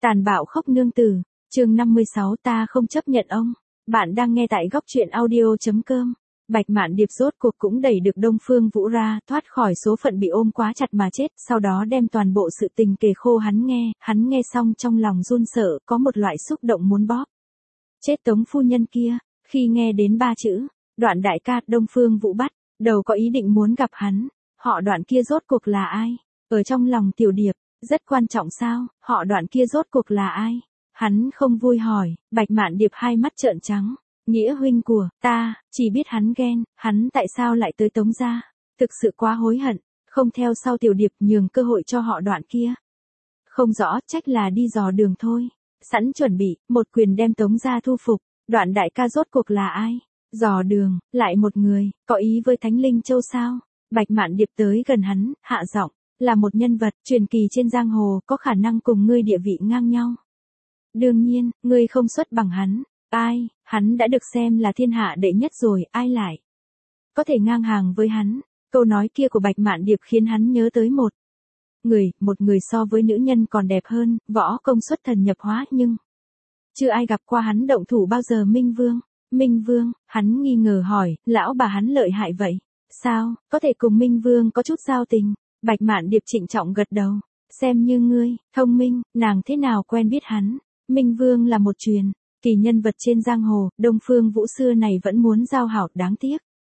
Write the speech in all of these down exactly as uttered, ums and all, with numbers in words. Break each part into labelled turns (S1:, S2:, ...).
S1: Tàn bạo khóc nương tử, chương năm mươi sáu ta không chấp nhận ông. Bạn đang nghe tại góc truyện audio.com. Bạch Mạn Điệp rốt cuộc cũng đẩy được Đông Phương Vũ ra, thoát khỏi số phận bị ôm quá chặt mà chết, sau đó đem toàn bộ sự tình kể khô hắn nghe, hắn nghe xong trong lòng run sợ, có một loại xúc động muốn bóp. Chết Tống phu nhân kia, khi nghe đến ba chữ, Đoạn đại ca, Đông Phương Vũ bắt đầu có ý định muốn gặp hắn, họ Đoạn kia rốt cuộc là ai? Ở trong lòng Tiểu Điệp, rất quan trọng sao, họ Đoạn kia rốt cuộc là ai? Hắn không vui hỏi, Bạch Mạn Điệp hai mắt trợn trắng. Nghĩa huynh của ta, chỉ biết hắn ghen, hắn tại sao lại tới Tống gia? Thực sự quá hối hận, không theo sau Tiểu Điệp nhường cơ hội cho họ Đoạn kia. Không rõ, trách là đi dò đường thôi. Sẵn chuẩn bị, một quyền đem Tống gia thu phục. Đoạn đại ca rốt cuộc là ai? Dò đường, lại một người, có ý với Thánh Linh Châu sao? Bạch Mạn Điệp tới gần hắn, hạ giọng, là một nhân vật truyền kỳ trên giang hồ, có khả năng cùng ngươi địa vị ngang nhau. Đương nhiên, ngươi không xuất bằng hắn. Ai, hắn đã được xem là thiên hạ đệ nhất rồi, ai lại có thể ngang hàng với hắn? Câu nói kia của Bạch Mạn Điệp khiến hắn nhớ tới một người, một người so với nữ nhân còn đẹp hơn, võ công xuất thần nhập hóa, nhưng chưa ai gặp qua hắn động thủ bao giờ. Minh Vương, Minh Vương, hắn nghi ngờ hỏi, lão bà hắn lợi hại vậy, sao, có thể cùng Minh Vương có chút giao tình? Bạch Mạn Điệp trịnh trọng gật đầu, xem như ngươi, thông minh, nàng thế nào quen biết hắn? Minh Vương là một truyền kỳ nhân vật trên giang hồ, Đông Phương Vũ xưa này vẫn muốn giao hảo, đáng tiếc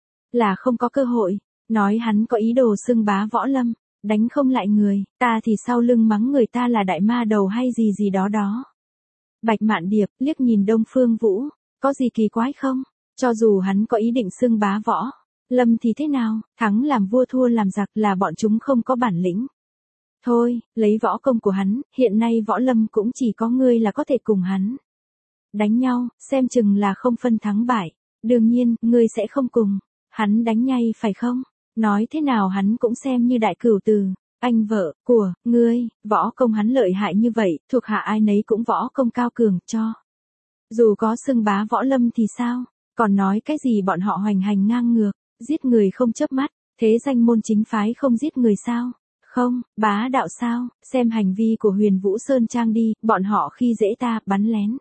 S1: là không có cơ hội. Nói hắn có ý đồ xưng bá võ lâm, đánh không lại người, ta thì sau lưng mắng người ta là đại ma đầu hay gì gì đó đó. Bạch Mạn Điệp liếc nhìn Đông Phương Vũ, có gì kỳ quái không? Cho dù hắn có ý định xưng bá võ lâm thì thế nào, thắng làm vua thua làm giặc là bọn chúng không có bản lĩnh. Thôi, lấy võ công của hắn, hiện nay võ lâm cũng chỉ có ngươi là có thể cùng hắn đánh nhau, xem chừng là không phân thắng bại. Đương nhiên, ngươi sẽ không cùng hắn đánh nhay phải không? Nói thế nào hắn cũng xem như đại cửu từ, anh vợ của ngươi, võ công hắn lợi hại như vậy, thuộc hạ ai nấy cũng võ công cao cường, cho dù có xưng bá võ lâm thì sao? Còn nói cái gì bọn họ hoành hành ngang ngược, giết người không chớp mắt, thế danh môn chính phái không giết người sao? Không, bá đạo sao? Xem hành vi của Huyền Vũ Sơn Trang đi, bọn họ khi dễ ta, bắn lén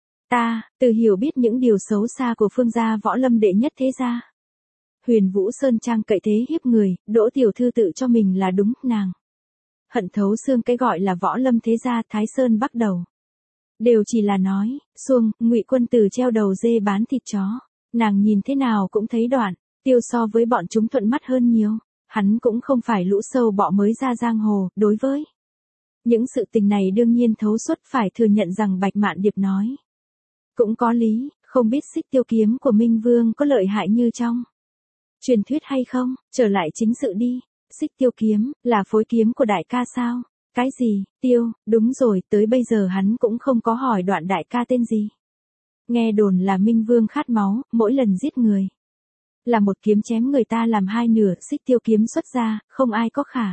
S1: ta, từ hiểu biết những điều xấu xa của Phương gia võ lâm đệ nhất thế gia. Huyền Vũ Sơn Trang cậy thế hiếp người, Đỗ tiểu thư tự cho mình là đúng, nàng hận thấu xương cái gọi là võ lâm thế gia. Thái Sơn bắt đầu đều chỉ là nói xuông, Ngụy Quân Tử treo đầu dê bán thịt chó, nàng nhìn thế nào cũng thấy Đoạn Tiêu so với bọn chúng thuận mắt hơn nhiều. Hắn cũng không phải lũ sâu bọ mới ra giang hồ, đối với những sự tình này đương nhiên thấu suốt, phải thừa nhận rằng Bạch Mạn Điệp nói cũng có lý. Không biết Xích Tiêu kiếm của Minh Vương có lợi hại như trong truyền thuyết hay không? Trở lại chính sự đi. Xích Tiêu kiếm là phối kiếm của đại ca sao? Cái gì? Tiêu, đúng rồi, tới bây giờ hắn cũng không có hỏi Đoạn đại ca tên gì. Nghe đồn là Minh Vương khát máu, mỗi lần giết người là một kiếm chém người ta làm hai nửa. Xích Tiêu kiếm xuất ra, không ai có khả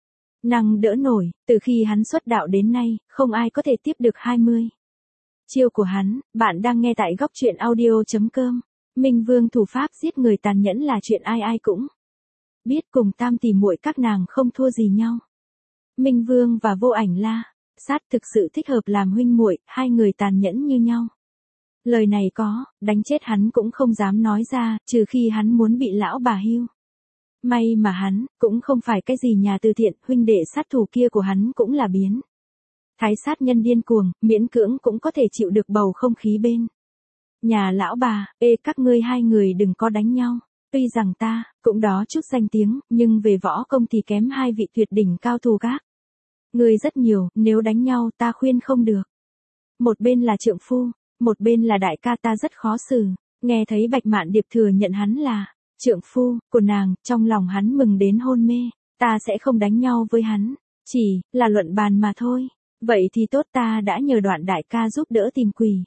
S1: năng đỡ nổi. Từ khi hắn xuất đạo đến nay, không ai có thể tiếp được hai mươi chiêu của hắn. Bạn đang nghe tại góc truyện audio.com. Minh Vương thủ pháp giết người tàn nhẫn là chuyện ai ai cũng biết, cùng tam tỷ muội các nàng không thua gì nhau. Minh Vương và Vô Ảnh La Sát thực sự thích hợp làm huynh muội, hai người tàn nhẫn như nhau. Lời này có đánh chết hắn cũng không dám nói ra, trừ khi hắn muốn bị lão bà hưu. May mà hắn cũng không phải cái gì nhà từ thiện, huynh đệ sát thủ kia của hắn cũng là biến thái sát nhân điên cuồng, miễn cưỡng cũng có thể chịu được bầu không khí bên nhà lão bà. Ê, các ngươi hai người đừng có đánh nhau. Tuy rằng ta cũng đó chút danh tiếng, nhưng về võ công thì kém hai vị tuyệt đỉnh cao thủ các ngươi rất nhiều, nếu đánh nhau ta khuyên không được. Một bên là trượng phu, một bên là đại ca, ta rất khó xử. Nghe thấy Bạch Mạn Điệp thừa nhận hắn là trượng phu của nàng, trong lòng hắn mừng đến hôn mê. Ta sẽ không đánh nhau với hắn, chỉ là luận bàn mà thôi. Vậy thì tốt, ta đã nhờ Đoạn đại ca giúp đỡ tìm quỷ.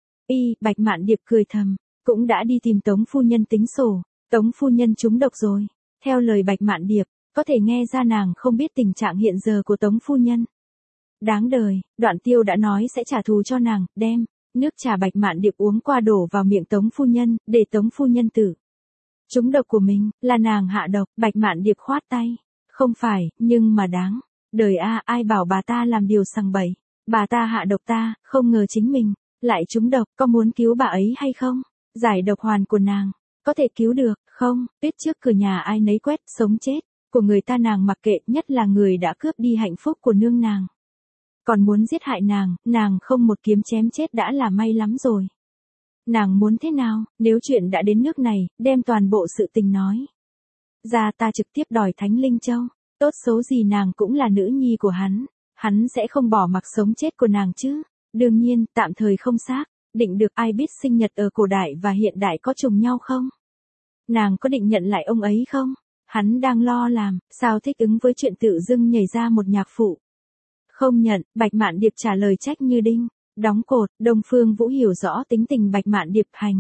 S1: Y, Bạch Mạn Điệp cười thầm, cũng đã đi tìm Tống phu nhân tính sổ. Tống phu nhân trúng độc rồi. Theo lời Bạch Mạn Điệp, có thể nghe ra nàng không biết tình trạng hiện giờ của Tống phu nhân. Đáng đời, Đoạn Tiêu đã nói sẽ trả thù cho nàng, đem nước trà Bạch Mạn Điệp uống qua đổ vào miệng Tống phu nhân, để Tống phu nhân tử trúng độc của mình, là nàng hạ độc. Bạch Mạn Điệp khoát tay, không phải, nhưng mà đáng đời a, ai bảo bà ta làm điều sằng bậy. Bà ta hạ độc ta, không ngờ chính mình lại trúng độc, có muốn cứu bà ấy hay không? Giải độc hoàn của nàng, có thể cứu được, không? Tuyết trước cửa nhà ai nấy quét, sống chết của người ta nàng mặc kệ, nhất là người đã cướp đi hạnh phúc của nương nàng. Còn muốn giết hại nàng, nàng không một kiếm chém chết đã là may lắm rồi. Nàng muốn thế nào, nếu chuyện đã đến nước này, đem toàn bộ sự tình nói ra, ta trực tiếp đòi Thánh Linh Châu. Tốt xấu gì nàng cũng là nữ nhi của hắn, hắn sẽ không bỏ mặc sống chết của nàng chứ. Đương nhiên, tạm thời không xác định được, ai biết sinh nhật ở cổ đại và hiện đại có trùng nhau không? Nàng có định nhận lại ông ấy không? Hắn đang lo làm, sao thích ứng với chuyện tự dưng nhảy ra một nhạc phụ. Không nhận, Bạch Mạn Điệp trả lời trách như đinh. Đóng cột, Đông Phương Vũ hiểu rõ tính tình Bạch Mạn Điệp hành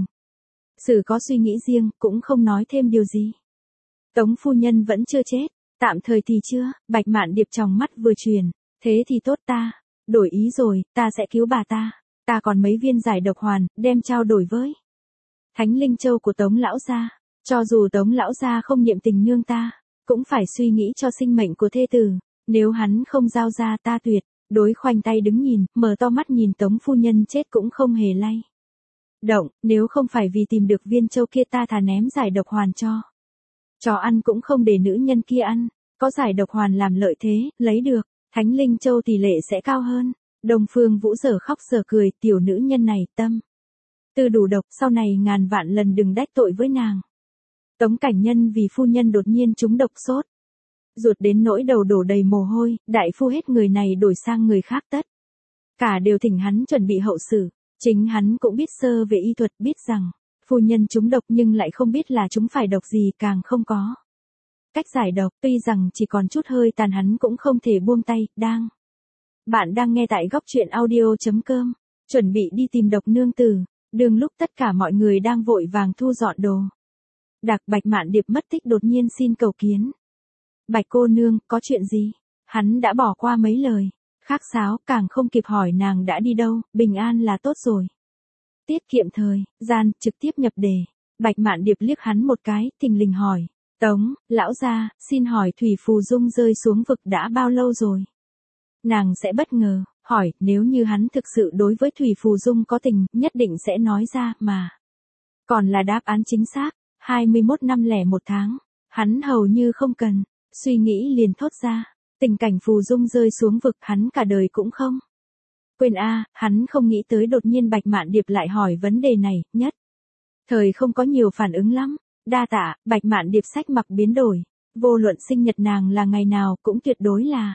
S1: xử có suy nghĩ riêng, cũng không nói thêm điều gì. Tống phu nhân vẫn chưa chết, tạm thời thì chưa. Bạch Mạn Điệp tròng mắt vừa truyền, thế thì tốt, ta đổi ý rồi, ta sẽ cứu bà ta. Ta còn mấy viên giải độc hoàn, đem trao đổi với Thánh Linh Châu của Tống lão gia. Cho dù Tống lão gia không niệm tình nương ta, cũng phải suy nghĩ cho sinh mệnh của thê tử. Nếu hắn không giao ra, ta tuyệt đối khoanh tay đứng nhìn, mở to mắt nhìn Tống phu nhân chết cũng không hề lay động. Nếu không phải vì tìm được viên châu kia, ta thà ném giải độc hoàn cho chó ăn cũng không để nữ nhân kia ăn. Có giải độc hoàn làm lợi thế, lấy được Thánh Linh Châu tỷ lệ sẽ cao hơn. Đông Phương Vũ giờ khóc giờ cười, tiểu nữ nhân này tâm tư đủ độc, sau này ngàn vạn lần đừng đách tội với nàng. Tống Cảnh Nhân vì phu nhân đột nhiên trúng độc sốt ruột đến nỗi đầu đổ đầy mồ hôi, đại phu hết người này đổi sang người khác tất cả đều thỉnh hắn chuẩn bị hậu sự. Chính hắn cũng biết sơ về y thuật, biết rằng phu nhân trúng độc nhưng lại không biết là chúng phải độc gì, càng không có cách giải độc. Tuy rằng chỉ còn chút hơi tàn, hắn cũng không thể buông tay. Đang Bạn đang nghe tại góc truyện audio.com, chuẩn bị đi tìm độc nương tử. Đường lúc tất cả mọi người đang vội vàng thu dọn đồ đạc, Bạch Mạn Điệp mất tích đột nhiên xin cầu kiến. Bạch cô nương, có chuyện gì? Hắn đã bỏ qua mấy lời khác sáo, càng không kịp hỏi nàng đã đi đâu. Bình an là tốt rồi. Tiết kiệm thời gian, trực tiếp nhập đề. Bạch Mạn Điệp liếc hắn một cái, thình lình hỏi. Tống lão gia, xin hỏi Thủy Phù Dung rơi xuống vực đã bao lâu rồi? Nàng sẽ bất ngờ hỏi, nếu như hắn thực sự đối với Thủy Phù Dung có tình, nhất định sẽ nói ra mà. Còn là đáp án chính xác, hai mươi mốt năm lẻ một tháng. Hắn hầu như không cần suy nghĩ liền thốt ra. Tình cảnh Phù Dung rơi xuống vực, hắn cả đời cũng không quên a. Hắn không nghĩ tới đột nhiên Bạch Mạn Điệp lại hỏi vấn đề này, nhất thời không có nhiều phản ứng lắm. Đa tạ. Bạch Mạn Điệp sách mặc biến đổi, vô luận sinh nhật nàng là ngày nào cũng tuyệt đối là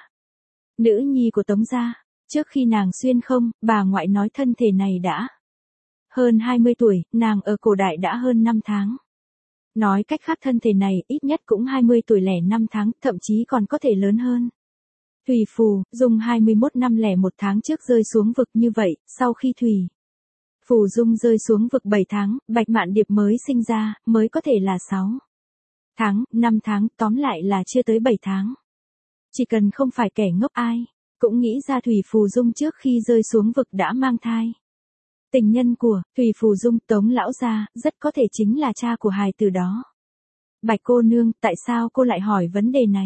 S1: nữ nhi của Tống gia. Trước khi nàng xuyên không, bà ngoại nói thân thể này đã hơn hai mươi tuổi, nàng ở cổ đại đã hơn năm tháng. Nói cách khác thân thể này ít nhất cũng hai mươi tuổi lẻ năm tháng, thậm chí còn có thể lớn hơn. Thủy Phù Dung hai mươi mốt năm lẻ một tháng trước rơi xuống vực như vậy, sau khi Thủy Phù Dung rơi xuống vực bảy tháng, Bạch Mạn Điệp mới sinh ra, mới có thể là sáu tháng, năm tháng, tóm lại là chưa tới bảy tháng. Chỉ cần không phải kẻ ngốc, ai cũng nghĩ ra Thủy Phù Dung trước khi rơi xuống vực đã mang thai. Tình nhân của Thủy Phù Dung, Tống lão gia, rất có thể chính là cha của hài tử đó. Bạch cô nương, tại sao cô lại hỏi vấn đề này?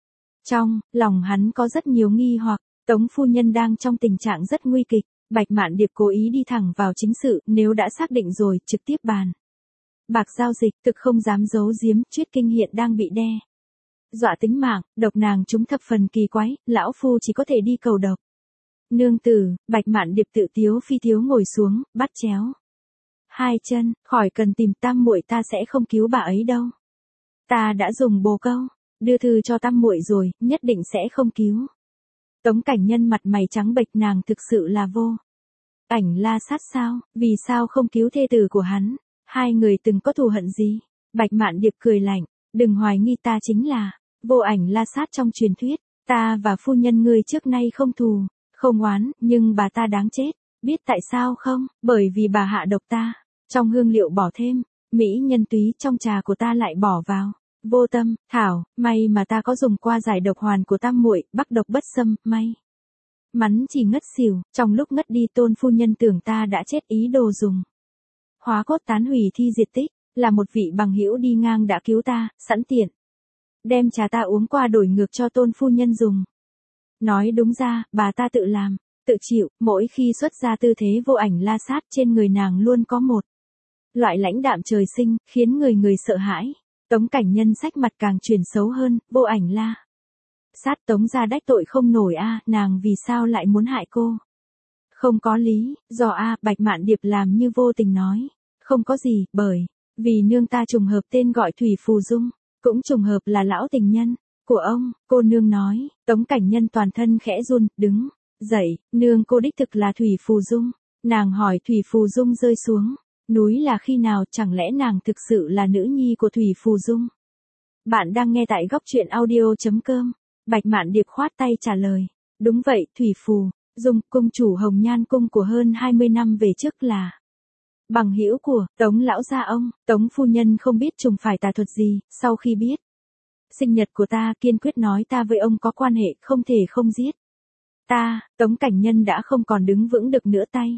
S1: Trong lòng hắn có rất nhiều nghi hoặc. Tống phu nhân đang trong tình trạng rất nguy kịch. Bạch Mạn Điệp cố ý đi thẳng vào chính sự, nếu đã xác định rồi, trực tiếp bàn bạc giao dịch, thực không dám giấu giếm. Chuyết Kinh hiện đang bị đe dọa tính mạng, độc nàng chúng thập phần kỳ quái, lão phu chỉ có thể đi cầu độc nương tử. Bạch Mạn Điệp tự tiếu phi tiếu ngồi xuống, bắt chéo hai chân, khỏi cần tìm, tam muội ta sẽ không cứu bà ấy đâu. Ta đã dùng bồ câu đưa thư cho tam muội rồi, nhất định sẽ không cứu. Tống Cảnh Nhân mặt mày trắng bệch, nàng thực sự là vô ảnh la sát sao? Vì sao không cứu thê tử của hắn? Hai người từng có thù hận gì? Bạch Mạn Điệp cười lạnh, đừng hoài nghi, ta chính là vô ảnh la sát trong truyền thuyết. Ta và phu nhân ngươi trước nay không thù không oán, nhưng bà ta đáng chết. Biết tại sao không? Bởi vì bà hạ độc ta. Trong hương liệu bỏ thêm mỹ nhân túy, trong trà của ta lại bỏ vào vô tâm thảo. May mà ta có dùng qua giải độc hoàn của tam muội, bắc độc bất xâm. May mắn chỉ ngất xỉu. Trong lúc ngất đi, tôn phu nhân tưởng ta đã chết, ý đồ dùng hóa cốt tán hủy thi diệt tích. Là một vị bằng hữu đi ngang đã cứu ta, sẵn tiện đem trà ta uống qua đổi ngược cho tôn phu nhân dùng. Nói đúng ra, bà ta tự làm tự chịu, mỗi khi xuất ra tư thế vô ảnh la sát trên người nàng luôn có một loại lãnh đạm trời sinh, khiến người người sợ hãi. Tống Cảnh Nhân sắc mặt càng chuyển xấu hơn, vô ảnh la sát Tống gia đách tội không nổi a, nàng vì sao lại muốn hại cô? Không có lý, do a, Bạch Mạn Điệp làm như vô tình nói. Không có gì, bởi vì nương ta trùng hợp tên gọi Thủy Phù Dung, cũng trùng hợp là lão tình nhân của ông, cô nương nói. Tống Cảnh Nhân toàn thân khẽ run, đứng dậy, nương cô đích thực là Thủy Phù Dung. Nàng hỏi Thủy Phù Dung rơi xuống núi là khi nào, chẳng lẽ nàng thực sự là nữ nhi của Thủy Phù Dung? Bạn đang nghe tại góc truyện audio.com. Bạch Mạn Điệp khoát tay trả lời. Đúng vậy, Thủy Phù Dung, cung chủ Hồng Nhan cung của hơn hai mươi năm về trước là bằng hữu của Tống lão gia ông. Tống phu nhân không biết trùng phải tà thuật gì, sau khi biết sinh nhật của ta kiên quyết nói ta với ông có quan hệ, không thể không giết ta. Tống Cảnh Nhân đã không còn đứng vững được nữa, tay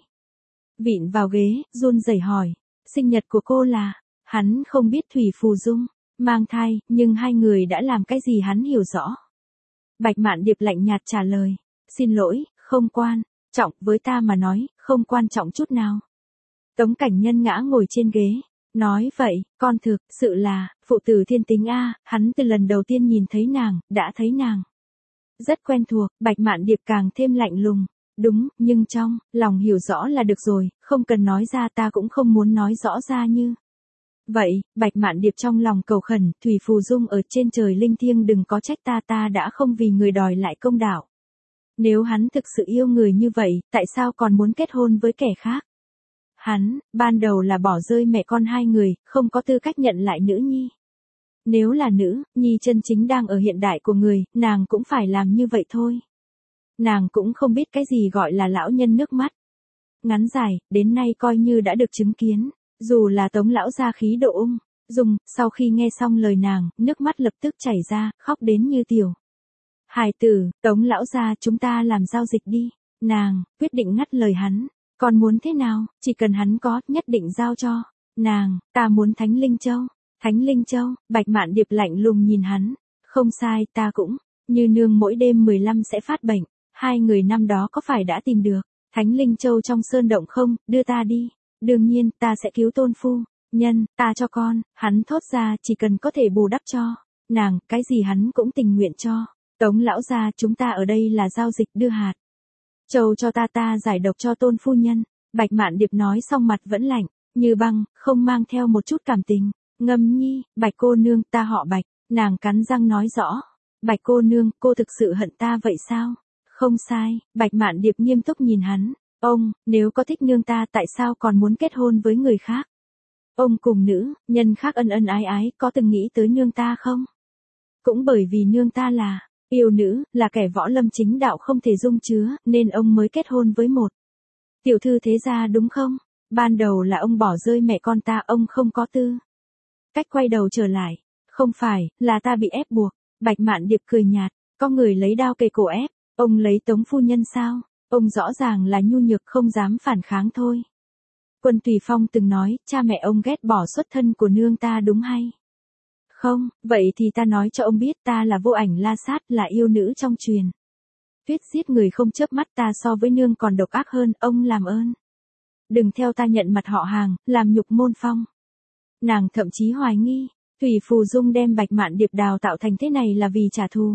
S1: vịn vào ghế, run rẩy hỏi. Sinh nhật của cô là? Hắn không biết Thủy Phù Dung mang thai, nhưng hai người đã làm cái gì hắn hiểu rõ. Bạch Mạn Điệp lạnh nhạt trả lời. Xin lỗi, không quan trọng với ta mà nói, không quan trọng chút nào. Tống Cảnh Nhân ngã ngồi trên ghế, nói vậy, con thực sự là phụ tử thiên tính a, hắn từ lần đầu tiên nhìn thấy nàng, đã thấy nàng rất quen thuộc. Bạch Mạn Điệp càng thêm lạnh lùng. Đúng, nhưng trong lòng hiểu rõ là được rồi, không cần nói ra, ta cũng không muốn nói rõ ra như vậy. Bạch Mạn Điệp trong lòng cầu khẩn, Thủy Phù Dung ở trên trời linh thiêng đừng có trách ta, ta đã không vì người đòi lại công đạo. Nếu hắn thực sự yêu người như vậy, tại sao còn muốn kết hôn với kẻ khác? Hắn, ban đầu là bỏ rơi mẹ con hai người, không có tư cách nhận lại nữ nhi. Nếu là nữ nhi chân chính đang ở hiện đại của người, nàng cũng phải làm như vậy thôi. Nàng cũng không biết cái gì gọi là lão nhân nước mắt ngắn dài, đến nay coi như đã được chứng kiến. Dù là Tống lão gia khí độ ung dung, sau khi nghe xong lời nàng, nước mắt lập tức chảy ra, khóc đến như tiểu hài tử. Tống lão gia, chúng ta làm giao dịch đi. Nàng quyết định ngắt lời hắn. Còn muốn thế nào, chỉ cần hắn có, nhất định giao cho nàng. Ta muốn Thánh Linh Châu. Thánh Linh Châu. Bạch Mạn Điệp lạnh lùng nhìn hắn. Không sai, ta cũng như nương mỗi đêm mười lăm sẽ phát bệnh. Hai người năm đó có phải đã tìm được Thánh Linh Châu trong sơn động không? Đưa ta đi. Đương nhiên, ta sẽ cứu tôn phu nhân, ta cho con. Hắn thốt ra, chỉ cần có thể bù đắp cho nàng, cái gì hắn cũng tình nguyện cho. Tống lão gia, chúng ta ở đây là giao dịch, đưa hạt châu cho ta, ta giải độc cho tôn phu nhân. Bạch Mạn Điệp nói xong mặt vẫn lạnh như băng, không mang theo một chút cảm tình. Ngâm nhi, Bạch cô nương, ta họ Bạch. Nàng cắn răng nói rõ. Bạch cô nương, cô thực sự hận ta vậy sao? Không sai. Bạch Mạn Điệp nghiêm túc nhìn hắn. Ông, nếu có thích nương ta, tại sao còn muốn kết hôn với người khác? Ông cùng nữ nhân khác ân ân ái ái, có từng nghĩ tới nương ta không? Cũng bởi vì nương ta là yêu nữ, là kẻ võ lâm chính đạo không thể dung chứa, nên ông mới kết hôn với một tiểu thư thế gia, đúng không? Ban đầu là ông bỏ rơi mẹ con ta, ông không có tư cách quay đầu trở lại. Không phải, là ta bị ép buộc. Bạch Mạn Điệp cười nhạt. Có người lấy đao kề cổ ép ông lấy Tống phu nhân sao? Ông rõ ràng là nhu nhược không dám phản kháng thôi. Quân Tùy Phong từng nói, cha mẹ ông ghét bỏ xuất thân của nương ta đúng hay không? Vậy thì ta nói cho ông biết, ta là vô ảnh la sát, là yêu nữ trong truyền thuyết giết người không chớp mắt, ta so với nương còn độc ác hơn. Ông làm ơn đừng theo ta nhận mặt họ Hàng, làm nhục môn phong. Nàng thậm chí hoài nghi Thủy Phù Dung đem Bạch Mạn Điệp đào tạo thành thế này là vì trả thù.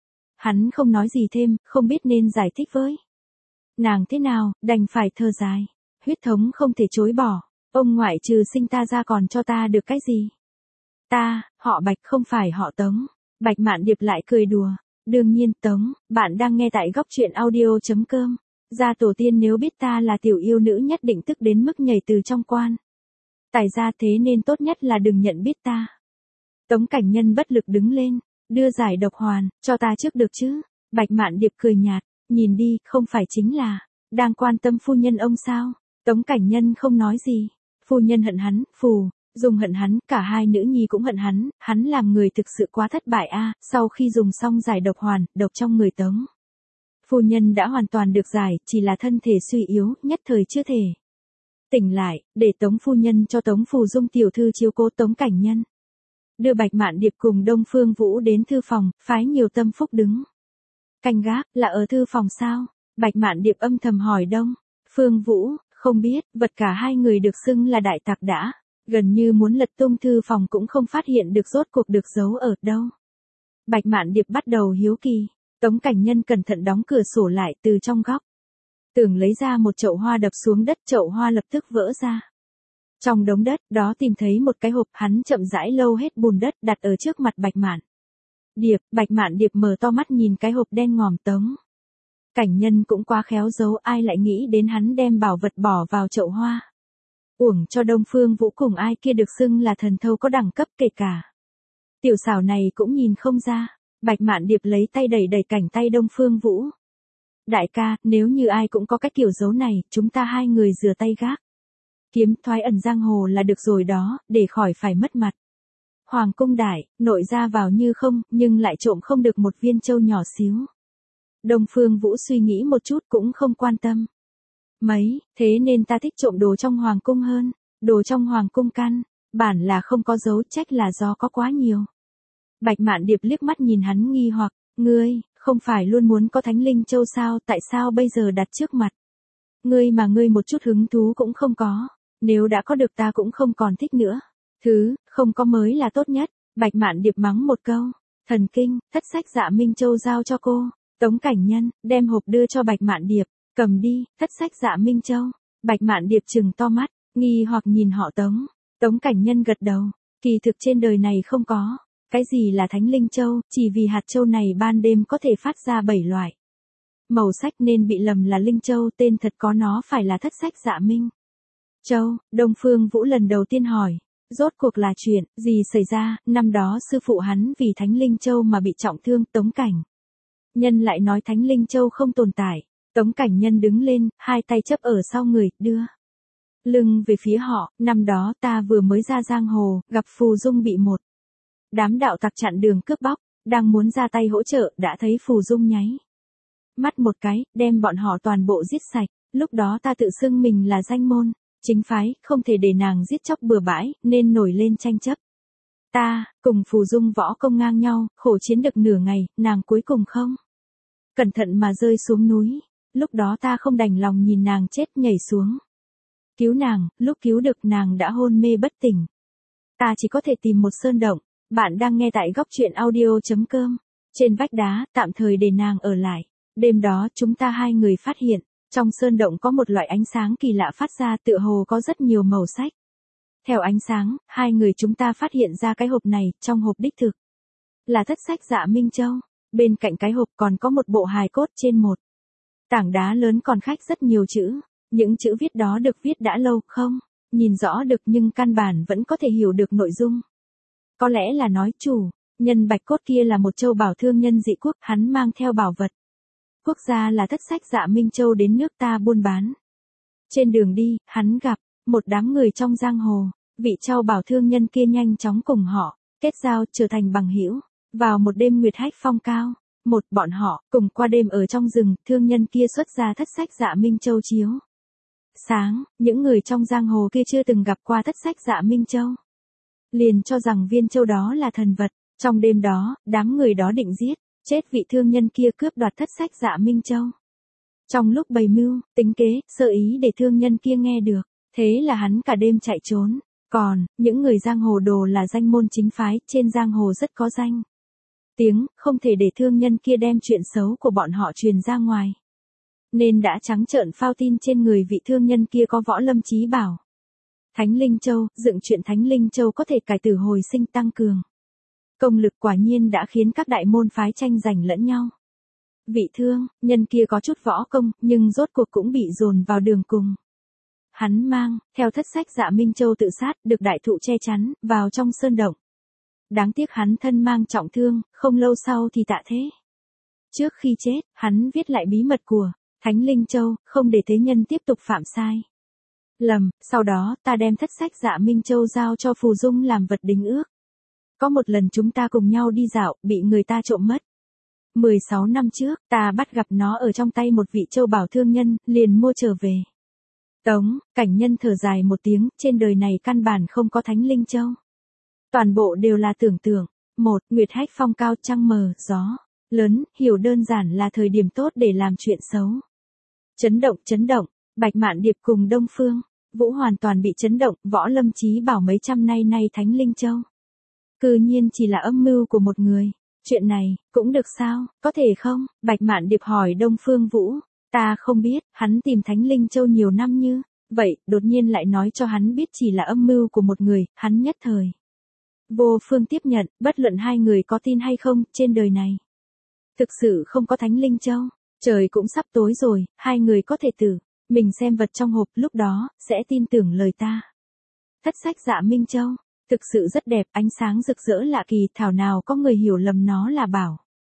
S1: Hắn không nói gì thêm, không biết nên giải thích với nàng thế nào, đành phải thở dài. Huyết thống không thể chối bỏ. Ông ngoại trừ sinh ta ra còn cho ta được cái gì? Ta, họ Bạch không phải họ Tống. Bạch Mạn Điệp lại cười đùa. Đương nhiên Tống, bạn đang nghe tại góc truyện audio.com. Gia tổ tiên nếu biết ta là tiểu yêu nữ nhất định tức đến mức nhảy từ trong quan tài ra, thế nên tốt nhất là đừng nhận biết ta. Tống Cảnh Nhân bất lực đứng lên. Đưa giải độc hoàn, cho ta trước được chứ? Bạch Mạn Điệp cười nhạt. Nhìn đi, không phải chính là đang quan tâm phu nhân ông sao? Tống Cảnh Nhân không nói gì. Phu nhân hận hắn, Phù Dung hận hắn, cả hai nữ nhi cũng hận hắn, hắn làm người thực sự quá thất bại a. Sau khi dùng xong giải độc hoàn, độc trong người Tống phu nhân đã hoàn toàn được giải, chỉ là thân thể suy yếu, nhất thời chưa thể tỉnh lại, để Tống phu nhân cho Tống Phù Dung tiểu thư chiếu cố. Tống Cảnh Nhân đưa Bạch Mạn Điệp cùng Đông Phương Vũ đến thư phòng, phái nhiều tâm phúc đứng canh gác. Là ở thư phòng sao? Bạch Mạn Điệp âm thầm hỏi Đông Phương Vũ, không biết, vật cả hai người được xưng là đại tặc đã, gần như muốn lật tung thư phòng cũng không phát hiện được rốt cuộc được giấu ở đâu. Bạch Mạn Điệp bắt đầu hiếu kỳ, Tống Cảnh Nhân cẩn thận đóng cửa sổ lại từ trong góc. Tưởng lấy ra một chậu hoa đập xuống đất, chậu hoa lập tức vỡ ra. Trong đống đất đó tìm thấy một cái hộp, hắn chậm rãi lau hết bùn đất đặt ở trước mặt Bạch Mạn Điệp. Bạch Mạn Điệp mở to mắt nhìn cái hộp đen ngòm. Tống Cảnh Nhân cũng quá khéo giấu, ai lại nghĩ đến hắn đem bảo vật bỏ vào chậu hoa. Uổng cho Đông Phương Vũ cùng ai kia được xưng là thần thâu có đẳng cấp, kể cả tiểu xảo này cũng nhìn không ra. Bạch Mạn Điệp lấy tay đẩy đẩy cảnh tay Đông Phương Vũ. Đại ca, nếu như ai cũng có cái kiểu giấu này, chúng ta hai người rửa tay gác kiếm thoái ẩn giang hồ là được rồi đó, để khỏi phải mất mặt. Hoàng cung đại, nội ra vào như không, nhưng lại trộm không được một viên châu nhỏ xíu. Đông Phương Vũ suy nghĩ một chút cũng không quan tâm mấy, thế nên ta thích trộm đồ trong hoàng cung hơn. Đồ trong hoàng cung căn bản là không có dấu, trách là do có quá nhiều. Bạch Mạn Điệp liếc mắt nhìn hắn nghi hoặc, ngươi, không phải luôn muốn có Thánh Linh Châu sao, tại sao bây giờ đặt trước mặt ngươi mà ngươi một chút hứng thú cũng không có, nếu đã có được ta cũng không còn thích nữa. Thứ, không có mới là tốt nhất. Bạch Mạn Điệp mắng một câu, thần kinh, thất sách Dạ Minh Châu giao cho cô. Tống Cảnh Nhân, đem hộp đưa cho Bạch Mạn Điệp, cầm đi, thất sách Dạ Minh Châu. Bạch Mạn Điệp trừng to mắt, nghi hoặc nhìn họ Tống. Tống Cảnh Nhân gật đầu, kỳ thực trên đời này không có cái gì là Thánh Linh Châu, chỉ vì hạt châu này ban đêm có thể phát ra bảy loại màu sắc nên bị lầm là Linh Châu, tên thật có nó phải là thất sách Dạ Minh Châu. Đông Phương Vũ lần đầu tiên hỏi, rốt cuộc là chuyện gì xảy ra? Năm đó sư phụ hắn vì Thánh Linh Châu mà bị trọng thương. Tống Cảnh Nhân lại nói Thánh Linh Châu không tồn tại. Tống Cảnh Nhân đứng lên, hai tay chấp ở sau người, đưa lưng về phía họ. Năm đó ta vừa mới ra giang hồ, gặp Phù Dung bị một đám đạo tặc chặn đường cướp bóc, đang muốn ra tay hỗ trợ, đã thấy Phù Dung nháy mắt một cái, đem bọn họ toàn bộ giết sạch. Lúc đó ta tự xưng mình là danh môn chính phái, không thể để nàng giết chóc bừa bãi, nên nổi lên tranh chấp. Ta, cùng Phù Dung võ công ngang nhau, khổ chiến được nửa ngày, nàng cuối cùng không cẩn thận mà rơi xuống núi. Lúc đó ta không đành lòng nhìn nàng chết, nhảy xuống cứu nàng, lúc cứu được nàng đã hôn mê bất tỉnh. Ta chỉ có thể tìm một sơn động. Bạn đang nghe tại góc truyện audio.com. Trên vách đá, tạm thời để nàng ở lại. Đêm đó chúng ta hai người phát hiện, trong sơn động có một loại ánh sáng kỳ lạ phát ra, tựa hồ có rất nhiều màu sắc. Theo ánh sáng, hai người chúng ta phát hiện ra cái hộp này, trong hộp đích thực là thất sách Dạ Minh Châu. Bên cạnh cái hộp còn có một bộ hài cốt, trên một tảng đá lớn còn khắc rất nhiều chữ. Những chữ viết đó được viết đã lâu, không nhìn rõ được nhưng căn bản vẫn có thể hiểu được nội dung. Có lẽ là nói chủ nhân bạch cốt kia là một châu bảo thương nhân dị quốc, hắn mang theo bảo vật quốc gia là thất sách Dạ Minh Châu đến nước ta buôn bán. Trên đường đi, hắn gặp một đám người trong giang hồ, vị châu bảo thương nhân kia nhanh chóng cùng họ kết giao, trở thành bằng hữu. Vào một đêm nguyệt hách phong cao, một bọn họ cùng qua đêm ở trong rừng, thương nhân kia xuất ra thất sách Dạ Minh Châu chiếu sáng. Những người trong giang hồ kia chưa từng gặp qua thất sách Dạ Minh Châu, liền cho rằng viên châu đó là thần vật. Trong đêm đó, đám người đó định giết chết vị thương nhân kia, cướp đoạt thất sách Dạ Minh Châu. Trong lúc bày mưu, tính kế, sơ ý để thương nhân kia nghe được, thế là hắn cả đêm chạy trốn. Còn, những người giang hồ đồ là danh môn chính phái, trên giang hồ rất có danh tiếng, không thể để thương nhân kia đem chuyện xấu của bọn họ truyền ra ngoài, nên đã trắng trợn phao tin trên người vị thương nhân kia có võ lâm chí bảo Thánh Linh Châu, dựng chuyện Thánh Linh Châu có thể cải tử hồi sinh, tăng cường công lực, quả nhiên đã khiến các đại môn phái tranh giành lẫn nhau. Vị thương nhân kia có chút võ công, nhưng rốt cuộc cũng bị dồn vào đường cùng. Hắn mang theo thất sách Dạ Minh Châu tự sát, được đại thụ che chắn, vào trong sơn động. Đáng tiếc hắn thân mang trọng thương, không lâu sau thì tạ thế. Trước khi chết, hắn viết lại bí mật của Thánh Linh Châu, không để thế nhân tiếp tục phạm sai lầm. Sau đó, ta đem thất sách Dạ Minh Châu giao cho Phù Dung làm vật đính ước. Có một lần chúng ta cùng nhau đi dạo, bị người ta trộm mất. mười sáu năm trước, ta bắt gặp nó ở trong tay một vị châu bảo thương nhân, liền mua trở về. Tống Cảnh Nhân thở dài một tiếng, trên đời này căn bản không có Thánh Linh Châu. Toàn bộ đều là tưởng tượng. Một, nguyệt hách phong cao, trăng mờ, gió lớn, hiểu đơn giản là thời điểm tốt để làm chuyện xấu. Chấn động, chấn động, Bạch Mạn Điệp cùng Đông Phương Vũ hoàn toàn bị chấn động, Võ Lâm Chí bảo mấy trăm nay nay Thánh Linh Châu. Cư nhiên chỉ là âm mưu của một người. Chuyện này, cũng được sao, có thể không? Bạch Mạn Điệp hỏi Đông Phương Vũ. Ta không biết, hắn tìm Thánh Linh Châu nhiều năm như vậy, đột nhiên lại nói cho hắn biết chỉ là âm mưu của một người, hắn nhất thời vô phương tiếp nhận, bất luận hai người có tin hay không, trên đời này thực sự không có Thánh Linh Châu. Trời cũng sắp tối rồi, hai người có thể tử mình xem vật trong hộp, lúc đó sẽ tin tưởng lời ta. Thất sách Dạ Minh Châu, thực sự rất đẹp, ánh sáng rực rỡ lạ kỳ, thảo nào có người hiểu lầm nó là bảo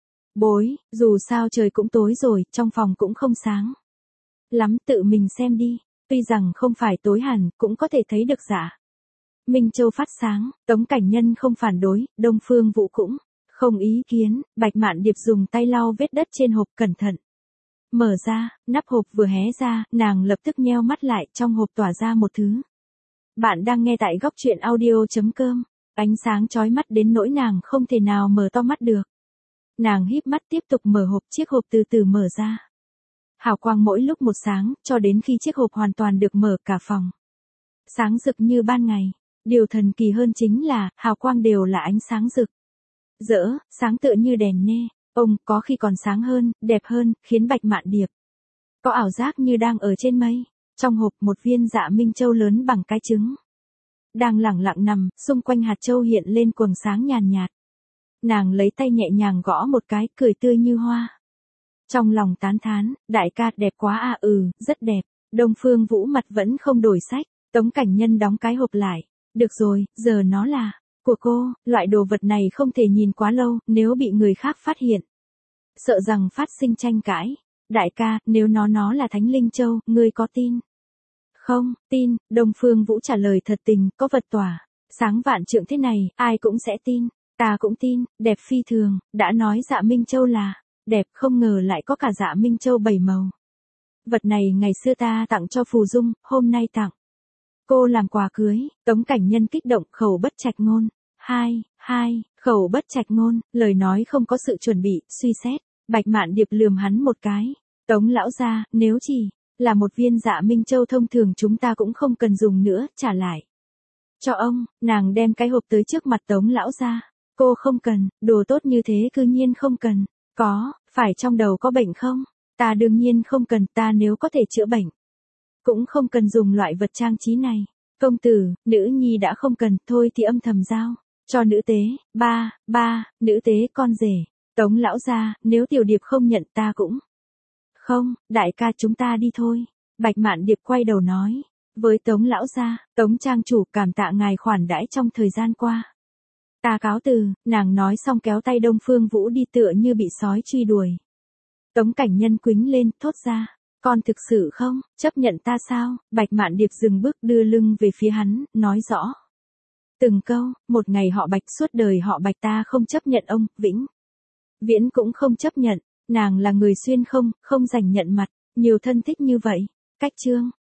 S1: bối, dù sao trời cũng tối rồi, trong phòng cũng không sáng lắm, tự mình xem đi. Tuy rằng không phải tối hẳn, cũng có thể thấy được Dạ Minh Châu phát sáng. Tống Cảnh Nhân không phản đối, Đông Phương Vũ cũng không ý kiến. Bạch Mạn Điệp dùng tay lau vết đất trên hộp, cẩn thận mở ra, nắp hộp vừa hé ra, nàng lập tức nheo mắt lại, trong hộp tỏa ra một thứ. Bạn đang nghe tại góc truyện audio.com. Ánh sáng chói mắt đến nỗi nàng không thể nào mở to mắt được. Nàng híp mắt tiếp tục mở hộp, chiếc hộp từ từ mở ra. Hào quang mỗi lúc một sáng, cho đến khi chiếc hộp hoàn toàn được mở, cả phòng sáng rực như ban ngày. Điều thần kỳ hơn chính là, hào quang đều là ánh sáng rực rỡ, sáng tựa như đèn nê. Ông, có khi còn sáng hơn, đẹp hơn, khiến Bạch Mạn Điệp có ảo giác như đang ở trên mây. Trong hộp, một viên Dạ Minh Châu lớn bằng cái trứng đang lẳng lặng nằm, xung quanh hạt châu hiện lên quầng sáng nhàn nhạt. Nàng lấy tay nhẹ nhàng gõ một cái, cười tươi như hoa. Trong lòng tán thán, đại ca đẹp quá à. Ừ, rất đẹp. Đông Phương Vũ mặt vẫn không đổi sách. Tống Cảnh Nhân đóng cái hộp lại. Được rồi, giờ nó là của cô, loại đồ vật này không thể nhìn quá lâu, nếu bị người khác phát hiện, sợ rằng phát sinh tranh cãi. Đại ca, nếu nó nó là Thánh Linh Châu, ngươi có tin không? Tin. Đông Phương Vũ trả lời thật tình, có vật tỏa sáng vạn trượng thế này, ai cũng sẽ tin. Ta cũng tin, đẹp phi thường, đã nói Dạ Minh Châu là đẹp, không ngờ lại có cả Dạ Minh Châu bảy màu. Vật này ngày xưa ta tặng cho Phù Dung, hôm nay tặng cô làm quà cưới. Tống Cảnh Nhân kích động, khẩu bất trạch ngôn. Hai, hai, khẩu bất trạch ngôn, lời nói không có sự chuẩn bị, suy xét. Bạch Mạn Điệp lườm hắn một cái. Tống lão gia, nếu chỉ là một viên Dạ Minh Châu thông thường chúng ta cũng không cần dùng nữa, trả lại cho ông. Nàng đem cái hộp tới trước mặt Tống lão gia. Cô không cần, đồ tốt như thế cư nhiên không cần. Có, phải trong đầu có bệnh không? Ta đương nhiên không cần, ta nếu có thể chữa bệnh cũng không cần dùng loại vật trang trí này. Công tử, nữ nhi đã không cần, thôi thì âm thầm giao cho nữ tế. Ba, ba, nữ tế con rể. Tống lão gia, nếu Tiểu Điệp không nhận ta cũng không. Đại ca, chúng ta đi thôi. Bạch Mạn Điệp quay đầu nói với Tống lão gia. Tống trang chủ, cảm tạ ngài khoản đãi trong thời gian qua. Ta cáo từ. Nàng nói xong kéo tay Đông Phương Vũ đi, tựa như bị sói truy đuổi. Tống Cảnh Nhân quĩnh lên, thốt ra. Con thực sự không chấp nhận ta sao? Bạch Mạn Điệp dừng bước, đưa lưng về phía hắn, nói rõ từng câu. Một ngày họ Bạch, suốt đời họ Bạch, ta không chấp nhận ông, vĩnh viễn cũng không chấp nhận. Nàng là người xuyên không, không dành nhận mặt, nhiều thân thích như vậy. Cách chương